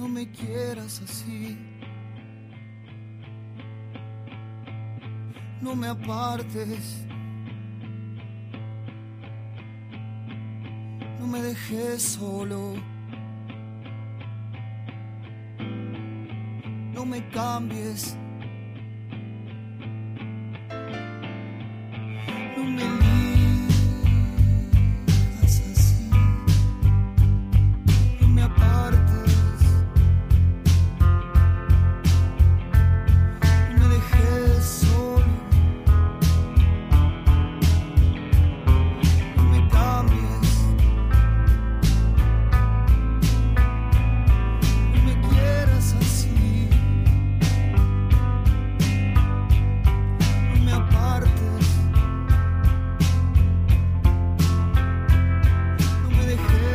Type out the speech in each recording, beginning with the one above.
No me quieras así. No me apartes. No me dejes solo. No me cambies. No me elijas así. No me apartes. No me dejes solo. No me cambies. No me quieras así. No me apartes. No me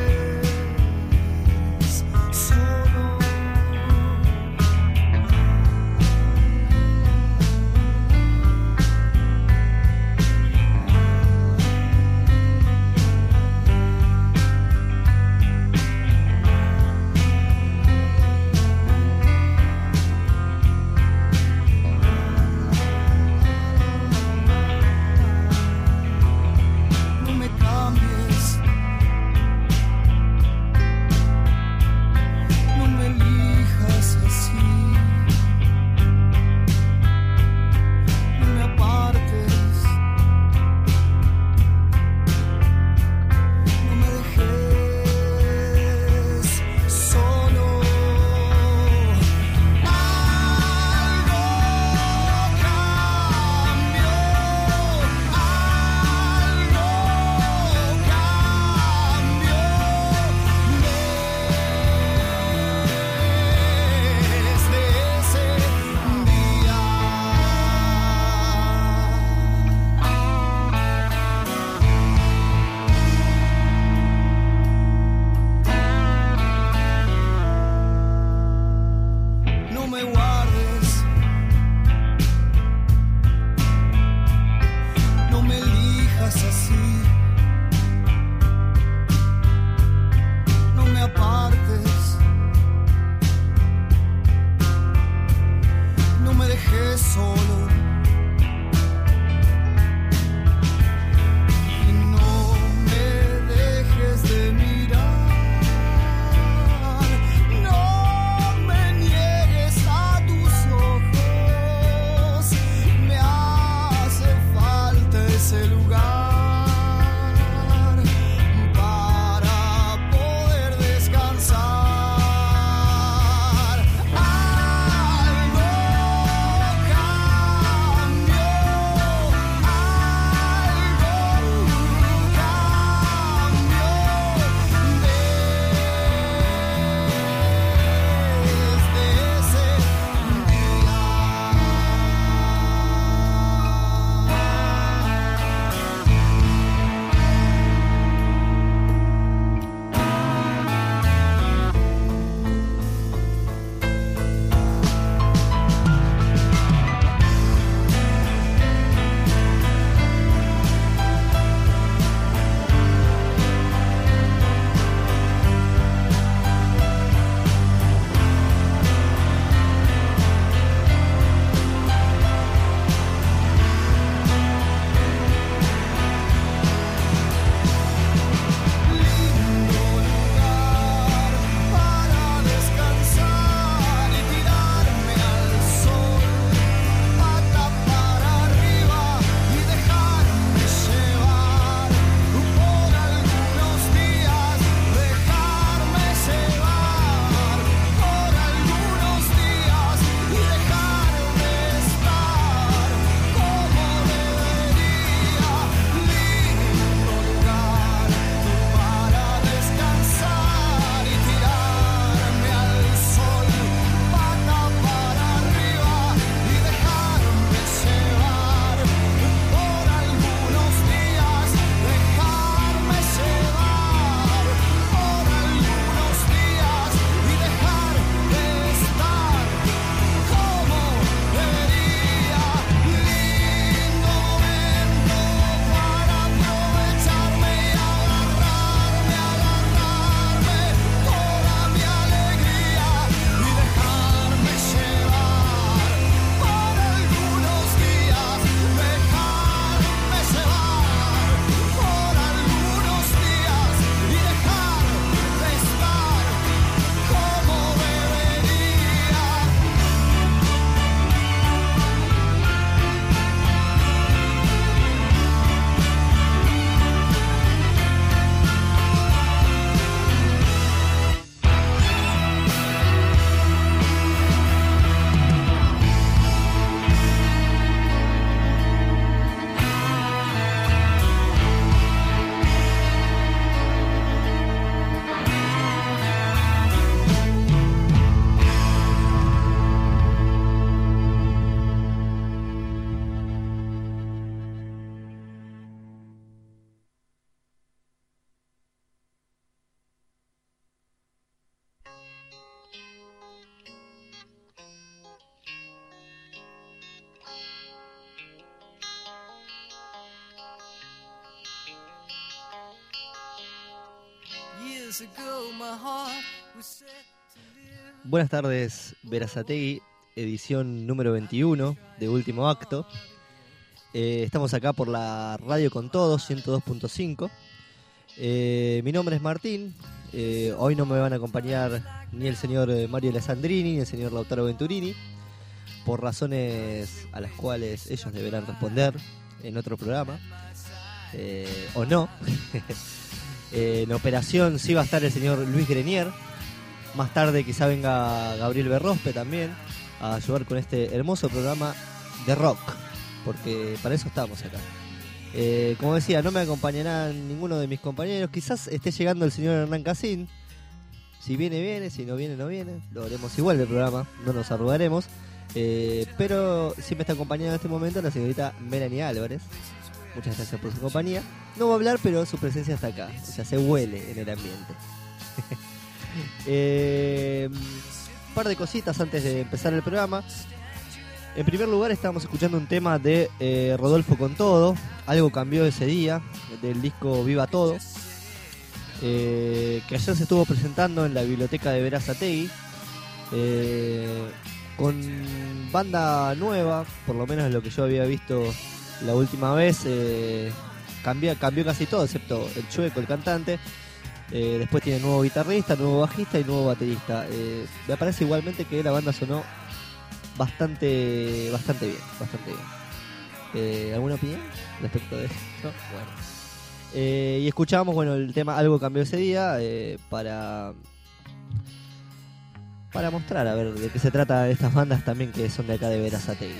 dejes solo. No me cambies. No me elijas así. No me apartes. No me dejes solo. Algo cambió. Algo cambió. Buenas tardes, Berazategui, edición número 21 de Último Acto. Estamos acá por la Radio Con Todos, 102.5. Mi nombre es Martín. Hoy no me van a acompañar ni el señor Mario Alessandrini ni el señor Lautaro Venturini, por razones a las cuales ellos deberán responder en otro programa, o no. En operación sí va a estar el señor Luis Grenier. Más tarde quizá venga Gabriel Berrospe también a ayudar con este hermoso programa de rock, porque para eso estamos acá. Como decía, no me acompañará ninguno de mis compañeros. Quizás esté llegando el señor Hernán Casín. Si viene, viene. Si no viene, no viene. Lo haremos igual del programa, no nos arrugaremos. Pero sí me está acompañando en este momento la señorita Melanie Álvarez. Muchas gracias por su compañía. No va a hablar, pero su presencia está acá. O sea, se huele en el ambiente. Un par de cositas antes de empezar el programa. En primer lugar, estábamos escuchando un tema de Rodolfo Con Todo. Algo cambió ese día, del disco Viva Todo, que ayer se estuvo presentando en la biblioteca de Berazategui, con banda nueva, por lo menos lo que yo había visto la última vez. Cambió casi todo, excepto el Chueco, el cantante. Después tiene nuevo guitarrista, nuevo bajista y nuevo baterista. Me parece igualmente que la banda sonó bastante bien. ¿Alguna opinión respecto de eso? ¿No? Bueno. Y escuchábamos, el tema Algo Cambió Ese Día, para mostrar a ver de qué se trata estas bandas también que son de acá de Berazategui.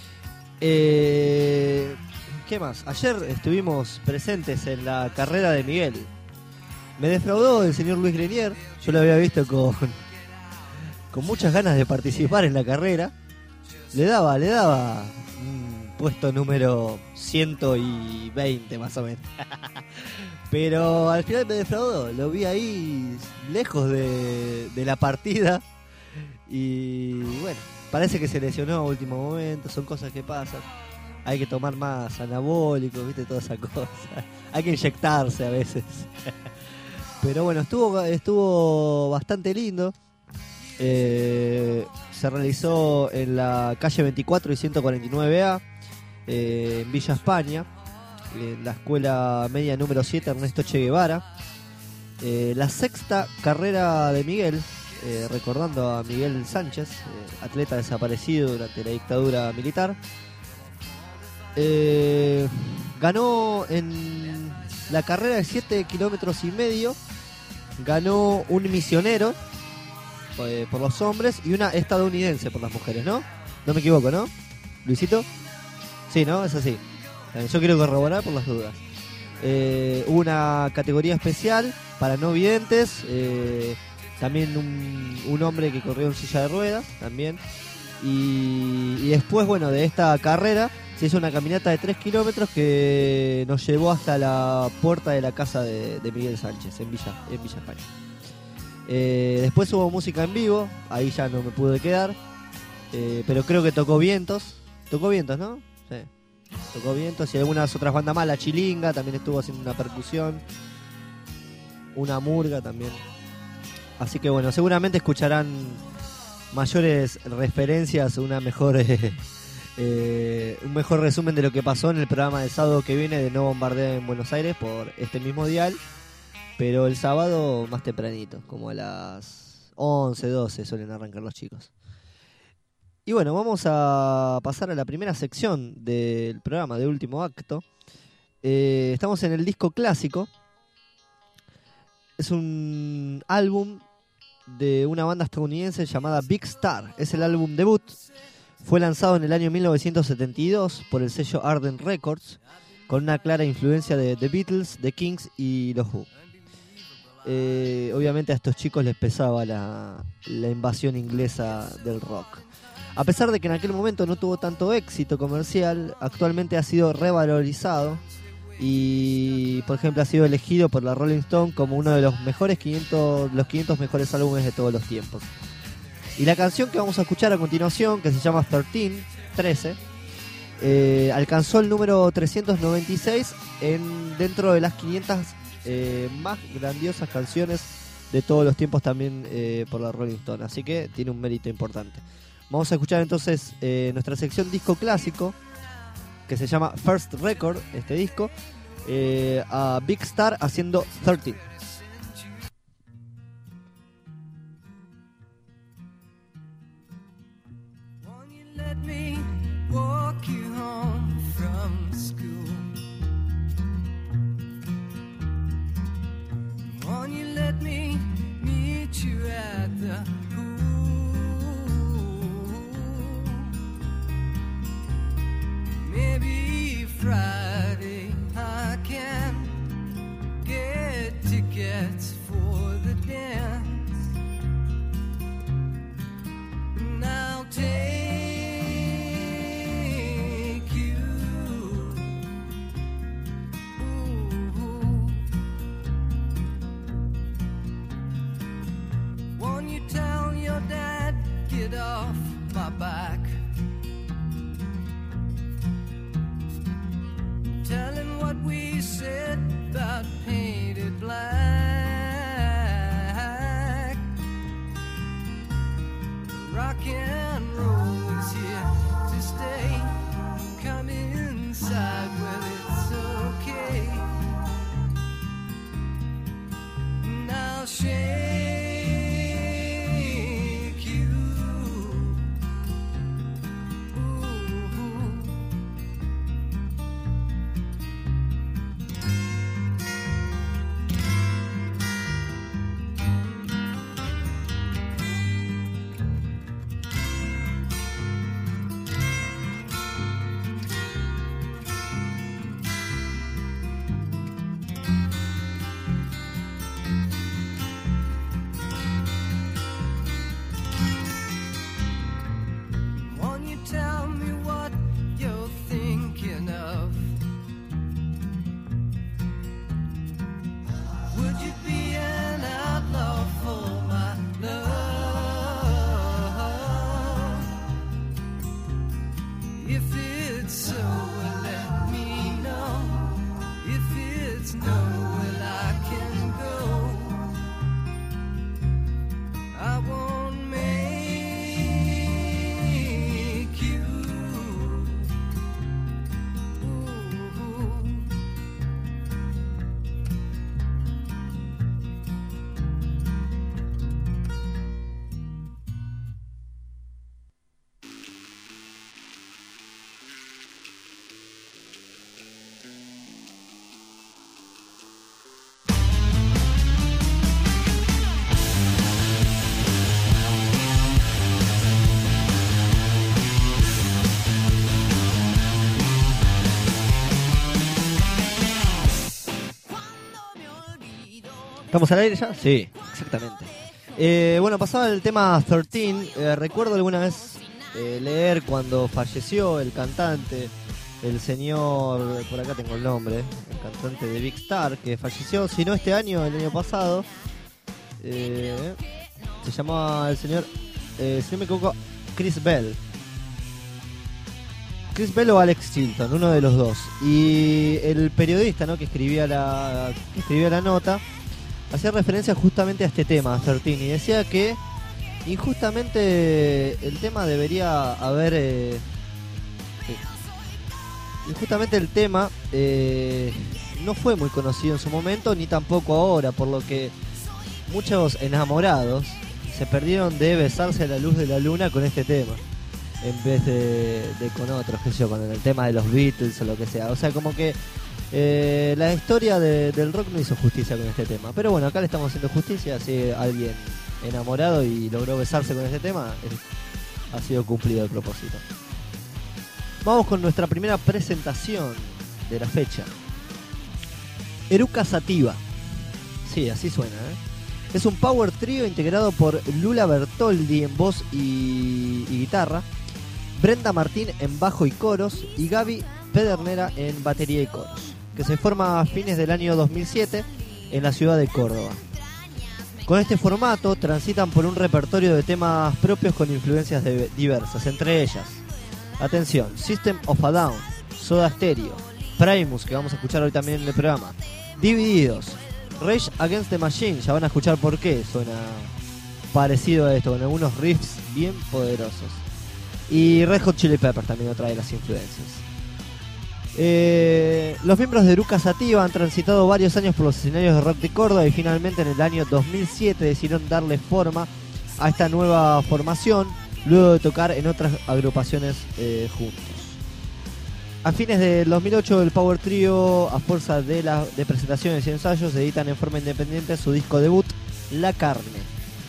¿Qué más? Ayer estuvimos presentes en la carrera de Miguel. Me defraudó el señor Luis Grenier. Yo lo había visto con muchas ganas de participar en la carrera. Le daba puesto número 120 más o menos. Pero al final me defraudó. Lo vi ahí lejos de la partida. Y bueno, parece que se lesionó a último momento. Son cosas que pasan. Hay que tomar más anabólicos, viste, toda esa cosa. Hay que inyectarse a veces. Pero bueno, estuvo bastante lindo. Se realizó en la calle 24 y 149A, en Villa España, en la escuela media número 7 Ernesto Che Guevara. La sexta carrera de Miguel, recordando a Miguel Sánchez, atleta desaparecido durante la dictadura militar. Ganó en la carrera de 7 kilómetros y medio. Ganó un misionero por los hombres y una estadounidense por las mujeres, ¿no? No me equivoco, ¿no? ¿Luisito? Sí, ¿no? Es así. Yo quiero corroborar por las dudas. Una categoría especial para no videntes. También un hombre que corrió en silla de ruedas también. Y después, de esta carrera se hizo una caminata de 3 kilómetros que nos llevó hasta la puerta de la casa de Miguel Sánchez en Villa España. Después hubo música en vivo, ahí ya no me pude quedar, pero creo que tocó Vientos, ¿no? Sí, tocó Vientos y algunas otras bandas más. La Chilinga también estuvo haciendo una percusión, una murga también. Así que seguramente escucharán mayores referencias, un mejor resumen de lo que pasó en el programa del sábado que viene de No Bombardeo en Buenos Aires por este mismo dial, pero el sábado más tempranito, como a las 11, 12 suelen arrancar los chicos. Y vamos a pasar a la primera sección del programa de Último Acto. Estamos en el disco clásico. Es un álbum de una banda estadounidense llamada Big Star. Es el álbum debut. Fue lanzado en el año 1972 por el sello Ardent Records, con una clara influencia de The Beatles, The Kings y los Who. Obviamente a estos chicos les pesaba la invasión inglesa del rock. A pesar de que en aquel momento no tuvo tanto éxito comercial, actualmente ha sido revalorizado y, por ejemplo, ha sido elegido por la Rolling Stone como uno de los 500 mejores álbumes de todos los tiempos. Y la canción que vamos a escuchar a continuación, que se llama 13, alcanzó el número 396 dentro de las 500 más grandiosas canciones de todos los tiempos también por la Rolling Stone, así que tiene un mérito importante. Vamos a escuchar entonces nuestra sección disco clásico, que se llama First Record, este disco, a Big Star haciendo 13. Walk you home from school. Won't you let me meet you at the pool? Maybe Friday I can get tickets for the dance. And I'll take get off my back. Tell him what we said about painted black. Rock and roll is here to stay. Come inside, well it's okay. Now shake. ¿Estamos al aire ya? Sí, exactamente. Bueno, pasaba el tema 13. Recuerdo alguna vez leer cuando falleció el cantante, el señor, por acá tengo el nombre, el cantante de Big Star, que falleció, si no este año, el año pasado. Se llamaba el señor, si no me equivoco, Chris Bell. Chris Bell o Alex Chilton, uno de los dos. Y el periodista, ¿no?, que escribía la nota, hacía referencia justamente a este tema, 13, y decía que injustamente el tema debería haber... Injustamente el tema no fue muy conocido en su momento, ni tampoco ahora, por lo que muchos enamorados se perdieron de besarse a la luz de la luna con este tema, en vez de con otros, qué sé yo, con el tema de los Beatles o lo que sea. O sea, como que la historia del rock no hizo justicia con este tema. Pero bueno, acá le estamos haciendo justicia. Si alguien enamorado y logró besarse con este tema, ha sido cumplido el propósito. Vamos con nuestra primera presentación de la fecha. Eruca Sativa. Sí, así suena, Es un power trio integrado por Lula Bertoldi en voz y guitarra, Brenda Martín en bajo y coros, y Gaby Pedernera en batería y coros, que se forma a fines del año 2007 en la ciudad de Córdoba. Con este formato transitan por un repertorio de temas propios con influencias diversas, entre ellas, atención, System of a Down, Soda Stereo, Primus, que vamos a escuchar hoy también en el programa, Divididos, Rage Against the Machine, ya van a escuchar por qué suena parecido a esto, con algunos riffs bien poderosos. Y Red Hot Chili Peppers también otra de las influencias. Los miembros de Eruca Sativa han transitado varios años por los escenarios de rock de Córdoba y finalmente en el año 2007 decidieron darle forma a esta nueva formación luego de tocar en otras agrupaciones juntos. A fines del 2008 el Power Trio, a fuerza de presentaciones y ensayos, editan en forma independiente su disco debut, La Carne.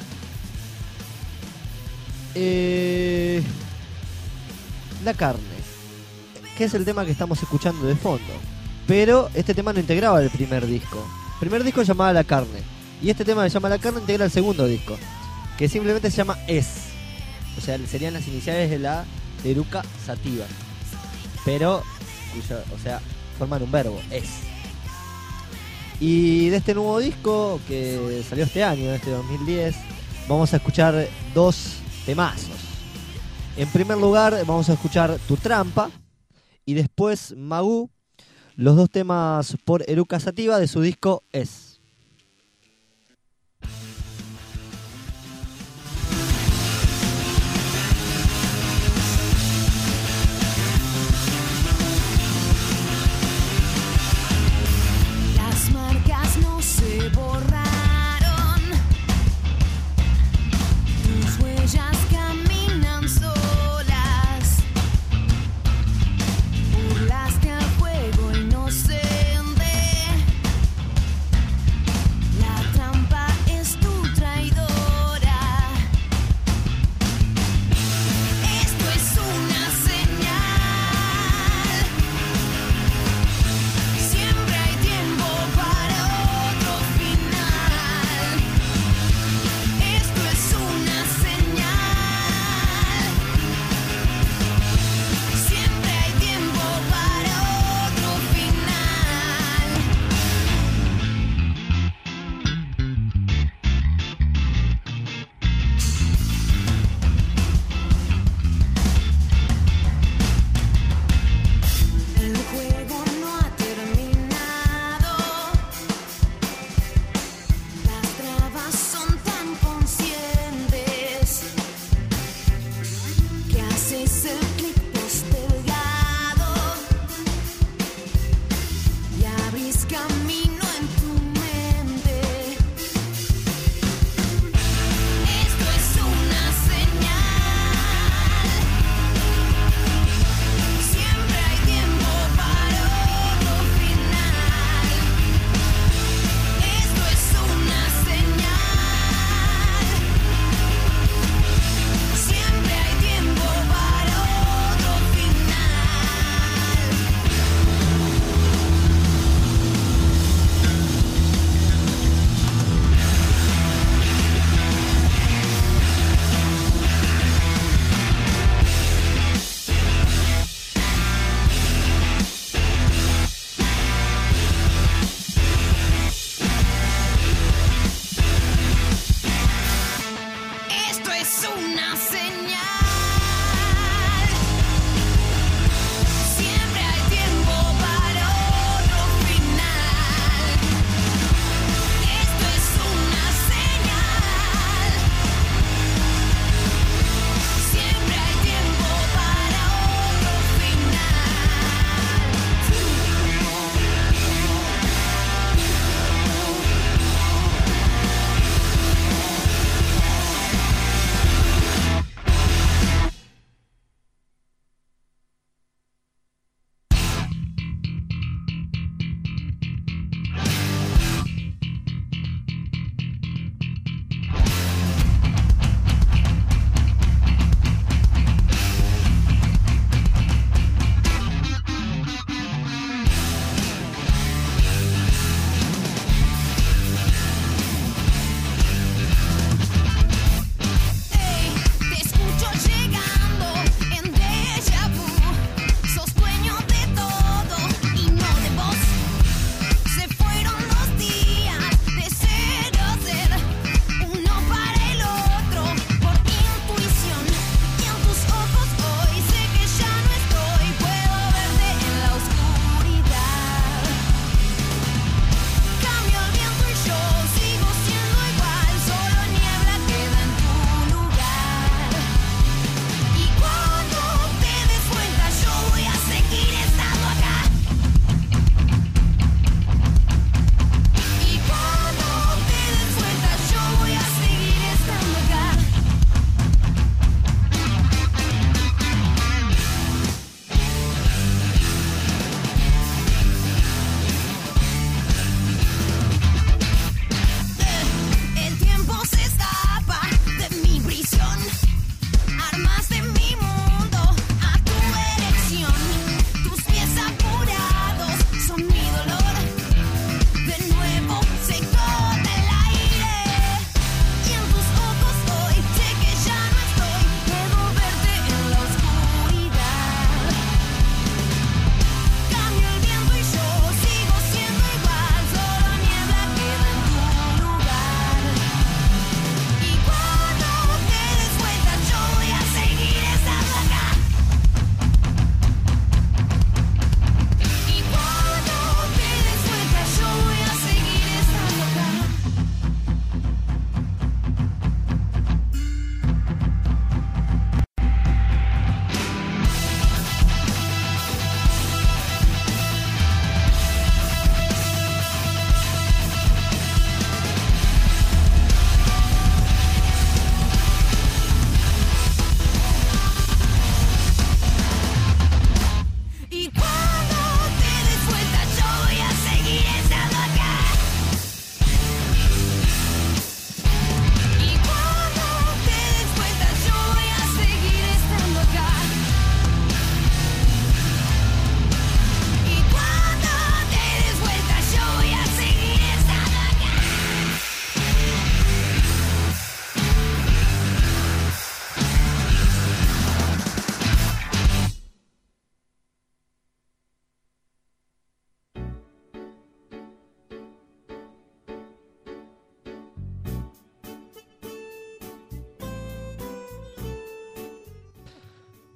La Carne, que es el tema que estamos escuchando de fondo. Pero este tema no integraba el primer disco. El primer disco se llamaba La Carne. Y este tema que se llama La Carne integra el segundo disco, que simplemente se llama Es. O sea, serían las iniciales de la Eruca Sativa. Pero, forman un verbo, Es. Y de este nuevo disco, que salió este año, este 2010, vamos a escuchar dos temazos. En primer lugar, vamos a escuchar Tu Trampa y después Magú, los dos temas por Eruca Sativa de su disco Es. Las marcas no se borraron, tus huellas caminan solas, burlaste al fuego inocente,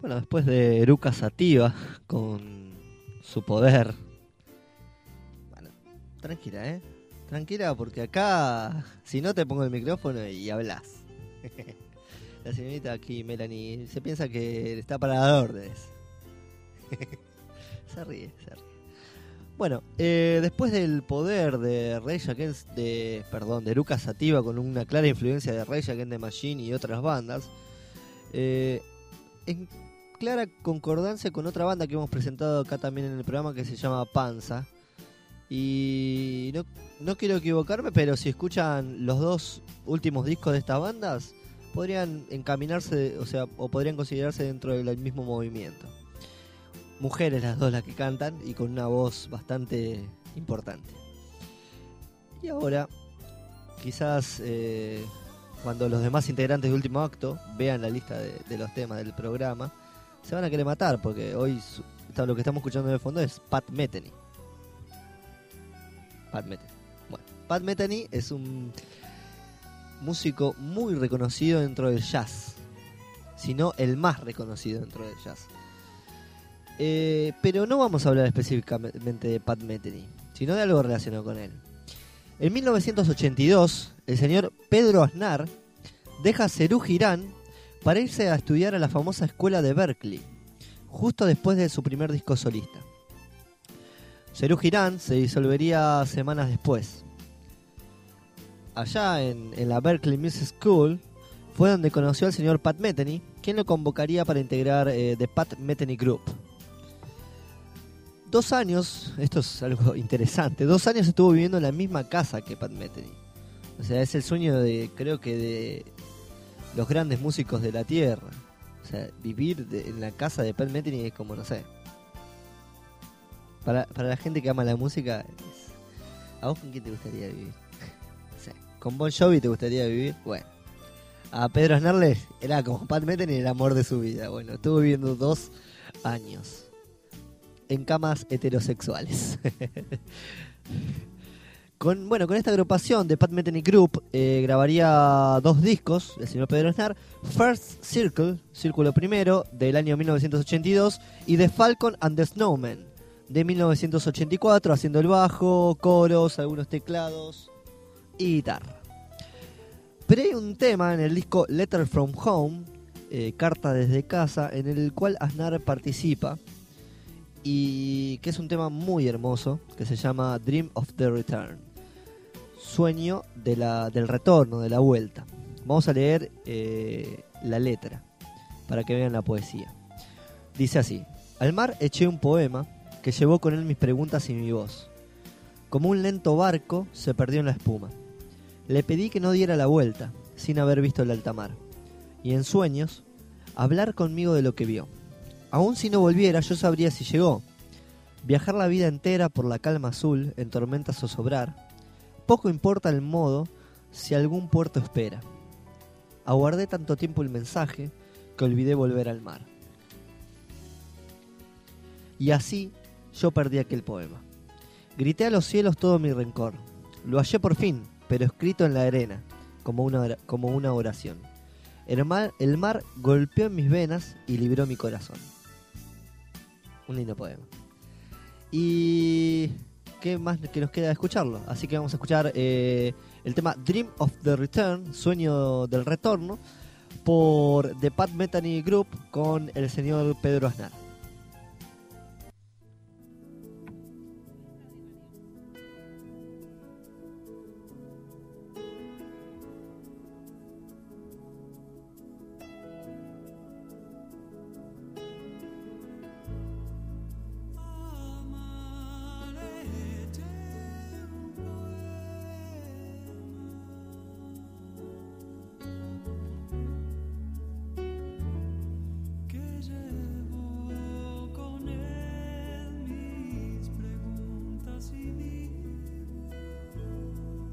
Bueno, después de Eruca Sativa con su poder. Bueno, tranquila, tranquila, porque acá, si no, te pongo el micrófono y hablas. La señorita aquí, Melanie, se piensa que está para dar órdenes. Se ríe. Bueno, después del poder de Rage Against de Eruca Sativa, con una clara influencia de Rage Against the Machine y otras bandas, en clara concordancia con otra banda que hemos presentado acá también en el programa, que se llama Panza. Y no quiero equivocarme, pero si escuchan los dos últimos discos de estas bandas, podrían encaminarse, o podrían considerarse dentro del mismo movimiento. Mujeres las dos las que cantan y con una voz bastante importante. Y ahora, quizás cuando los demás integrantes de Último Acto vean la lista de los temas del programa, se van a querer matar, porque hoy lo que estamos escuchando de fondo es Pat Metheny. Bueno, Pat Metheny es un músico muy reconocido dentro del jazz, si no el más reconocido dentro del jazz. Pero no vamos a hablar específicamente de Pat Metheny, sino de algo relacionado con él. En 1982, el señor Pedro Aznar deja Serú Girán para irse a estudiar a la famosa escuela de Berkeley, justo después de su primer disco solista. Serú Girán se disolvería semanas después. Allá en la Berkeley Music School fue donde conoció al señor Pat Metheny, quien lo convocaría para integrar The Pat Metheny Group. 2 años, esto es algo interesante, 2 años estuvo viviendo en la misma casa que Pat Metheny. O sea, es el sueño creo que de los grandes músicos de la tierra. O sea, vivir en la casa de Pat Metheny es como, no sé. Para la gente que ama la música, ¿a vos con quién te gustaría vivir? Sí. ¿Con Bon Jovi te gustaría vivir? Bueno. A Pedro Aznar era como Pat Metheny el amor de su vida. Bueno, estuvo viviendo 2 años en camas heterosexuales. Con esta agrupación de Pat Metheny Group grabaría 2 discos el señor Pedro Aznar: First Circle, Círculo Primero, del año 1982, y The Falcon and the Snowman, de 1984, haciendo el bajo, coros, algunos teclados y guitarra. Pero hay un tema en el disco Letter from Home, Carta desde casa, en el cual Aznar participa, y que es un tema muy hermoso, que se llama Dream of the Return, sueño del retorno, de la vuelta. Vamos a leer la letra para que vean la poesía. Dice así: al mar eché un poema que llevó con él mis preguntas y mi voz. Como un lento barco se perdió en la espuma. Le pedí que no diera la vuelta sin haber visto el alta mar, y en sueños hablar conmigo de lo que vio. Aun si no volviera, yo sabría si llegó. Viajar la vida entera por la calma azul, en tormentas zozobrar. Poco importa el modo si algún puerto espera. Aguardé tanto tiempo el mensaje que olvidé volver al mar. Y así yo perdí aquel poema. Grité a los cielos todo mi rencor. Lo hallé por fin, pero escrito en la arena, como una oración. El mar golpeó en mis venas y libró mi corazón. Un lindo poema. Y qué más que nos queda escucharlo. Así que vamos a escuchar el tema Dream of the Return, Sueño del Retorno, por The Pat Metheny Group, con el señor Pedro Aznar.